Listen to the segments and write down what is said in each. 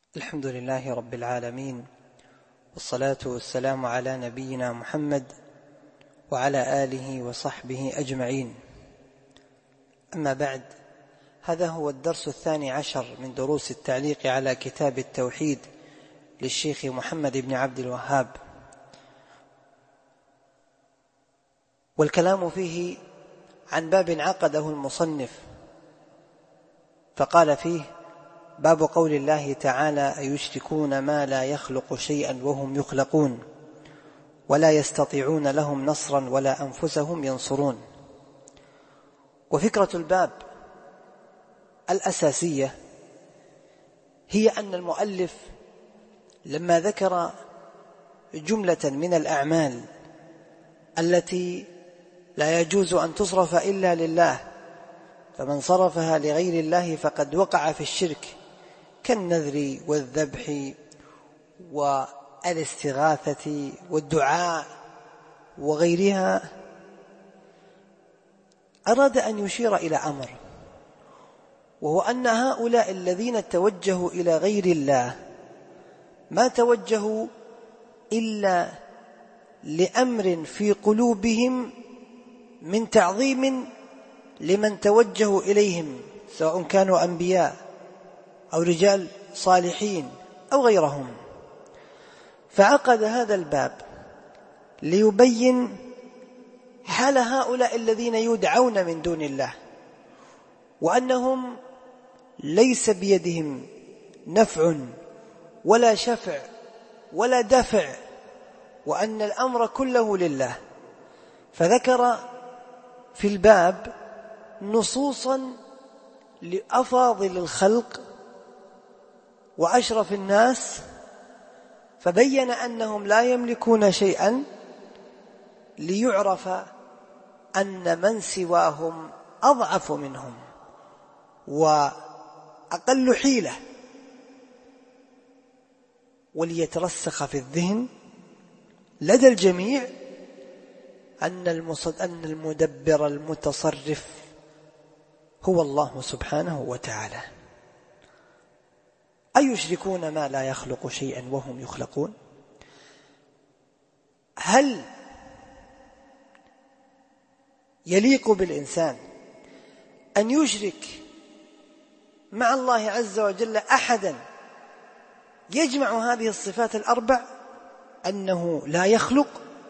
الحمد لله رب العالمين، والصلاة والسلام على نبينا محمد وعلى آله وصحبه أجمعين. أما بعد، هذا هو الدرس 12 من دروس التعليق على كتاب التوحيد للشيخ محمد بن عبد الوهاب، والكلام فيه عن باب عقده المصنف، فقال فيه: باب قول الله تعالى: أيشركون ما لا يخلق شيئا وهم يخلقون ولا يستطيعون لهم نصرا ولا أنفسهم ينصرون. وفكرة الباب الأساسية هي أن المؤلف لما ذكر جملة من الأعمال التي لا يجوز أن تصرف إلا لله، فمن صرفها لغير الله فقد وقع في الشرك، كالنذر والذبح والاستغاثة والدعاء وغيرها، أراد أن يشير إلى أمر، وهو أن هؤلاء الذين توجهوا إلى غير الله ما توجهوا إلا لأمر في قلوبهم من تعظيم لمن توجهوا إليهم، سواء كانوا أنبياء أو رجال صالحين أو غيرهم. فعقد هذا الباب ليبين حال هؤلاء الذين يدعون من دون الله، وأنهم ليس بيدهم نفع ولا شفع ولا دفع، وأن الأمر كله لله. فذكر في الباب نصوصا لأفاضل الخلق وأشرف الناس، فبين أنهم لا يملكون شيئا، ليعرف أن من سواهم أضعف منهم وأقل حيلة، وليترسخ في الذهن لدى الجميع أن المدبر المتصرف هو الله سبحانه وتعالى. أيشركون ما لا يخلق شيئا وهم يخلقون؟ هل يليق بالإنسان أن يشرك مع الله عز وجل أحدا يجمع هذه الصفات الأربع، أنه لا يخلق،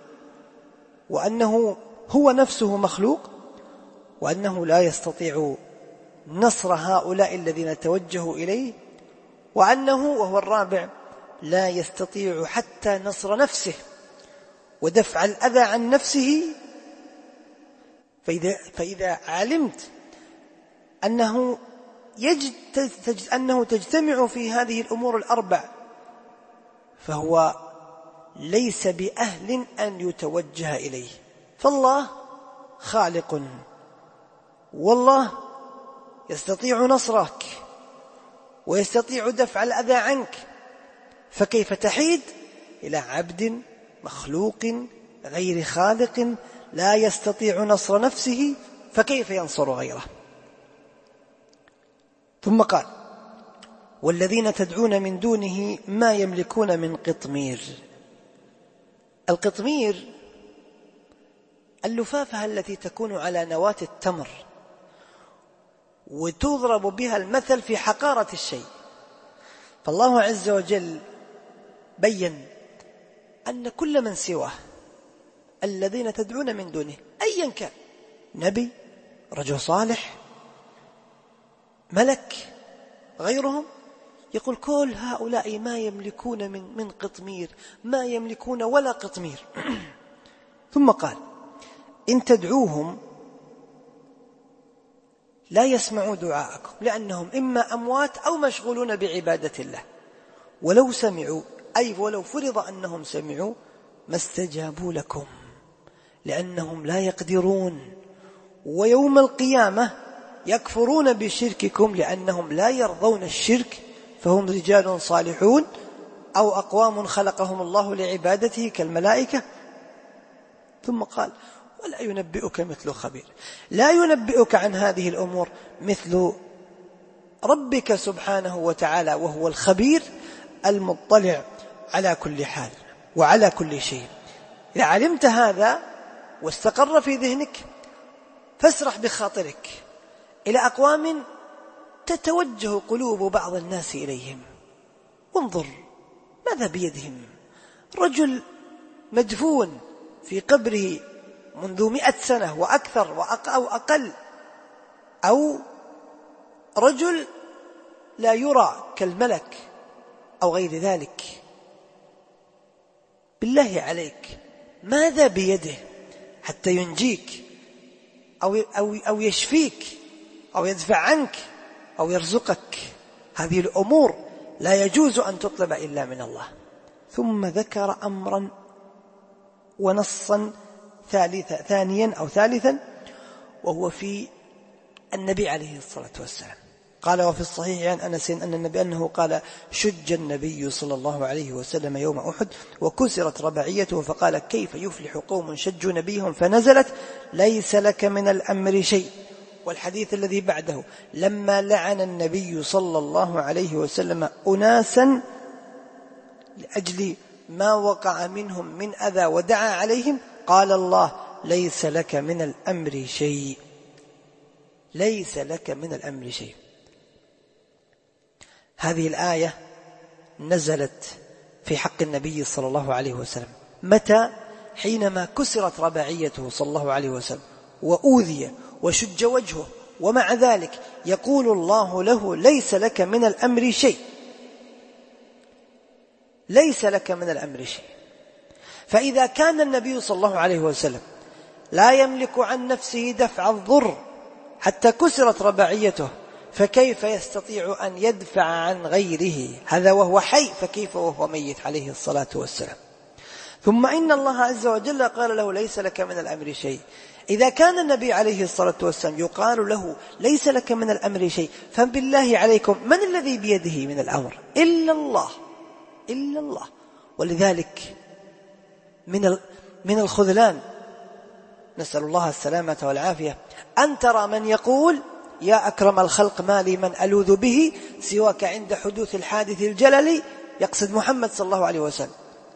وأنه هو نفسه مخلوق، وأنه لا يستطيع نصر هؤلاء الذين توجهوا إليه، وأنه وهو الرابع لا يستطيع حتى نصر نفسه ودفع الأذى عن نفسه؟ فإذا علمت أنه تجتمع في هذه الأمور الأربع، فهو ليس بأهل أن يتوجه إليه. فالله خالق، والله يستطيع نصرك ويستطيع دفع الأذى عنك، فكيف تحيد إلى عبد مخلوق غير خالق لا يستطيع نصر نفسه، فكيف ينصر غيره؟ ثم قال: والذين تدعون من دونه ما يملكون من قطمير. القطمير اللفافة التي تكون على نواة التمر، وتضرب بها المثل في حقارة الشيء. فالله عز وجل بين أن كل من سواه الذين تدعون من دونه أيا كان، نبي، رجل صالح، ملك، غيرهم، يقول كل هؤلاء ما يملكون من قطمير، ما يملكون ولا قطمير. ثم قال: إن تدعوهم لا يسمعوا دعاءكم، لأنهم إما أموات أو مشغولون بعبادة الله، ولو سمعوا، أي ولو فرض أنهم سمعوا، ما استجابوا لكم، لأنهم لا يقدرون، ويوم القيامة يكفرون بشرككم، لأنهم لا يرضون الشرك، فهم رجال صالحون أو أقوام خلقهم الله لعبادته كالملائكة. ثم قال: ولا ينبئك مثل خبير. لا ينبئك عن هذه الأمور مثل ربك سبحانه وتعالى، وهو الخبير، المطلع على كل حال وعلى كل شيء. إذا علمت هذا واستقر في ذهنك فاسرح بخاطرك إلى أقوام تتوجه قلوب بعض الناس إليهم، وانظر ماذا بيدهم. رجل مدفون في قبره منذ 100 سنة وأكثر أو أقل، أو رجل لا يرى كالملك أو غير ذلك. بالله عليك ماذا بيده حتى ينجيك أو يشفيك أو يدفع عنك أو يرزقك؟ هذه الأمور لا يجوز أن تطلب إلا من الله. ثم ذكر أمرا ونصا ثانيا أو ثالثا، وهو في النبي عليه الصلاة والسلام. قال وفي الصحيح عن أنس أن النبي أنه قال: شج النبي صلى الله عليه وسلم يوم أحد وكسرت رباعيته، فقال: كيف يفلح قوم شجوا نبيهم؟ فنزلت: ليس لك من الأمر شيء. والحديث الذي بعده: لما لعن النبي صلى الله عليه وسلم أناسا لأجل ما وقع منهم من أذى ودعا عليهم، قال الله: ليس لك من الأمر شيء. ليس لك من الأمر شيء. هذه الآية نزلت في حق النبي صلى الله عليه وسلم. متى؟ حينما كسرت رباعيته صلى الله عليه وسلم وأوذي وشج وجهه، ومع ذلك يقول الله له: ليس لك من الأمر شيء. ليس لك من الأمر شيء. فإذا كان النبي صلى الله عليه وسلم لا يملك عن نفسه دفع الضر حتى كسرت رباعيته، فكيف يستطيع أن يدفع عن غيره؟ هذا وهو حي، فكيف وهو ميت عليه الصلاة والسلام؟ ثم إن الله عز وجل قال له: ليس لك من الأمر شيء. إذا كان النبي عليه الصلاة والسلام يقال له: ليس لك من الأمر شيء، فبالله عليكم من الذي بيده من الأمر؟ إلا الله. إلا الله. ولذلك من الخذلان، نسأل الله السلامة والعافية، أن ترى من يقول: يا أكرم الخلق ما لي من ألوذ به سواك عند حدوث الحادث الجلل، يقصد محمد صلى الله عليه وسلم،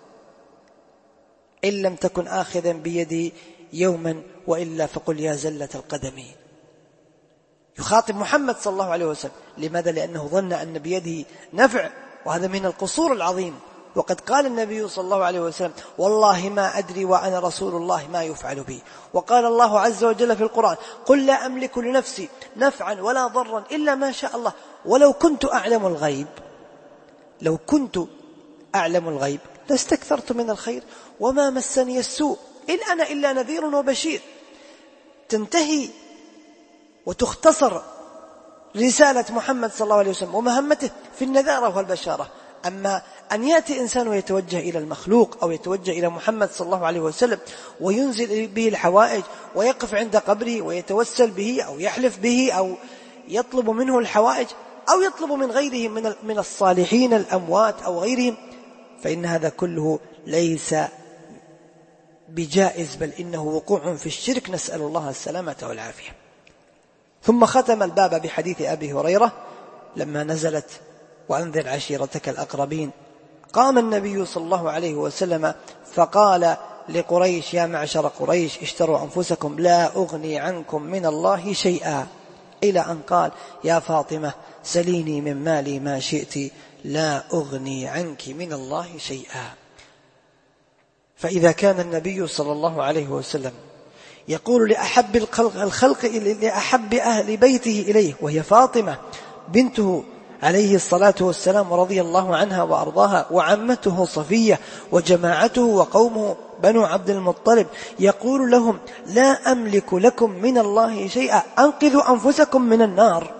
إن لم تكن آخذا بيدي يوما وإلا فقل يا زلة القدم. يخاطب محمد صلى الله عليه وسلم. لماذا؟ لأنه ظن أن بيده نفع، وهذا من القصور العظيم. وقد قال النبي صلى الله عليه وسلم: والله ما أدري وأنا رسول الله ما يفعل بي. وقال الله عز وجل في القرآن: قل لا أملك لنفسي نفعا ولا ضرا إلا ما شاء الله ولو كنت أعلم الغيب. لو كنت أعلم الغيب لاستكثرت من الخير وما مسني السوء إن أنا إلا نذير وبشير. تنتهي وتختصر رسالة محمد صلى الله عليه وسلم ومهمته في النذارة والبشارة. أما أن يأتي إنسان ويتوجه إلى المخلوق أو يتوجه إلى محمد صلى الله عليه وسلم وينزل به الحوائج ويقف عند قبره ويتوسل به أو يحلف به أو يطلب منه الحوائج أو يطلب من غيره من الصالحين الأموات أو غيرهم، فإن هذا كله ليس بجائز، بل إنه وقوع في الشرك، نسأل الله السلامة والعافية. ثم ختم الباب بحديث أبي هريرة لما نزلت: وأنذر عشيرتك الأقربين. قام النبي صلى الله عليه وسلم فقال لقريش: يا معشر قريش اشتروا أنفسكم لا أغني عنكم من الله شيئا، إلى أن قال: يا فاطمة سليني من مالي ما شئت لا أغني عنك من الله شيئا. فإذا كان النبي صلى الله عليه وسلم يقول لأحب الخلق لأحب أهل بيته إليه وهي فاطمة بنته عليه الصلاة والسلام ورضي الله عنها وأرضاها، وعمته صفية وجماعته وقومه بنو عبد المطلب، يقول لهم: لا أملك لكم من الله شيئا، أنقذوا أنفسكم من النار.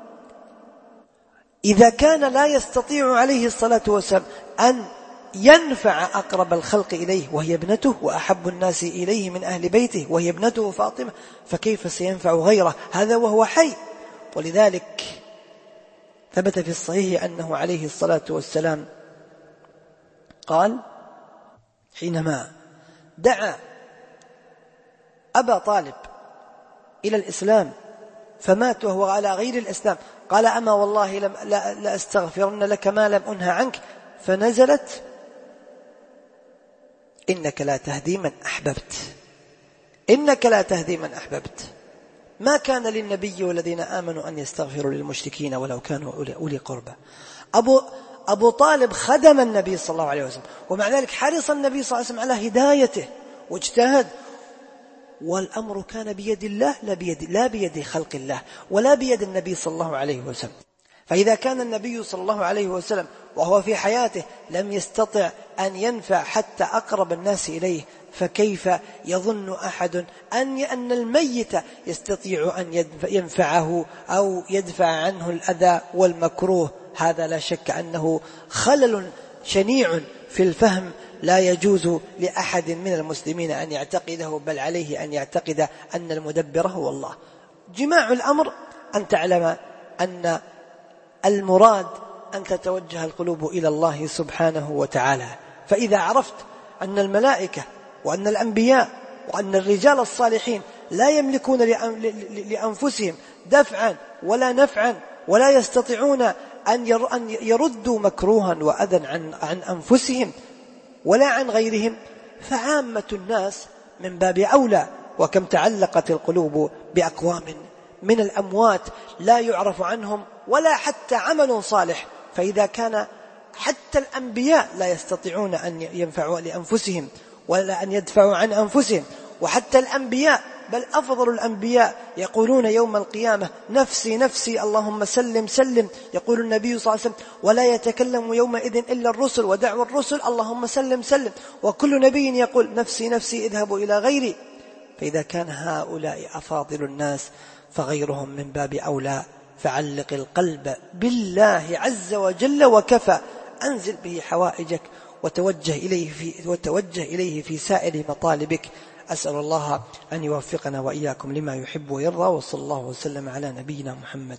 إذا كان لا يستطيع عليه الصلاة والسلام أن ينفع أقرب الخلق إليه وهي ابنته وأحب الناس إليه من أهل بيته وهي ابنته فاطمة، فكيف سينفع غيره؟ هذا وهو حي. ولذلك ثبت في الصحيح أنه عليه الصلاة والسلام قال حينما دعا أبا طالب إلى الإسلام فمات وهو على غير الإسلام، قال: أما والله لا أستغفرن لك ما لم أنه عنك، فنزلت إنك لا تهدي من أحببت، إنك لا تهدي من أحببت. ما كان للنبي والذين آمنوا أن يستغفروا للمشركين ولو كانوا أولي قربى. أبو طالب خدم النبي صلى الله عليه وسلم، ومع ذلك حرص النبي صلى الله عليه وسلم على هدايته واجتهد، والأمر كان بيد الله لا بيد خلق الله ولا بيد النبي صلى الله عليه وسلم. فإذا كان النبي صلى الله عليه وسلم وهو في حياته لم يستطع أن ينفع حتى أقرب الناس إليه، فكيف يظن أحد أن الميت يستطيع أن ينفعه أو يدفع عنه الأذى والمكروه؟ هذا لا شك أنه خلل شنيع في الفهم لا يجوز لأحد من المسلمين أن يعتقده، بل عليه أن يعتقد أن المدبر هو الله. جماع الأمر أن تعلم أن المراد أن تتوجه القلوب إلى الله سبحانه وتعالى. فإذا عرفت أن الملائكة وأن الأنبياء وأن الرجال الصالحين لا يملكون لأنفسهم دفعا ولا نفعا، ولا يستطيعون أن يردوا مكروها وأذى عن أنفسهم ولا عن غيرهم، فعامة الناس من باب أولى. وكم تعلقت القلوب بأقوام من الأموات لا يعرف عنهم ولا حتى عمل صالح. فإذا كان حتى الأنبياء لا يستطيعون أن ينفعوا لأنفسهم ولا أن يدفعوا عن أنفسهم، وحتى الأنبياء بل أفضل الأنبياء يقولون يوم القيامة نفسي نفسي اللهم سلم سلم، يقول النبي صلى الله عليه وسلم ولا يتكلم يومئذ إلا الرسل ودعوى الرسل اللهم سلم سلم، وكل نبي يقول نفسي نفسي اذهبوا إلى غيري. فإذا كان هؤلاء أفاضل الناس فغيرهم من باب أولى. فعلق القلب بالله عز وجل وكفى، أنزل به حوائجك وتوجه إليه في سائر مطالبك. أسأل الله أن يوفقنا وإياكم لما يحب ويرضى، وصلى الله وسلم على نبينا محمد.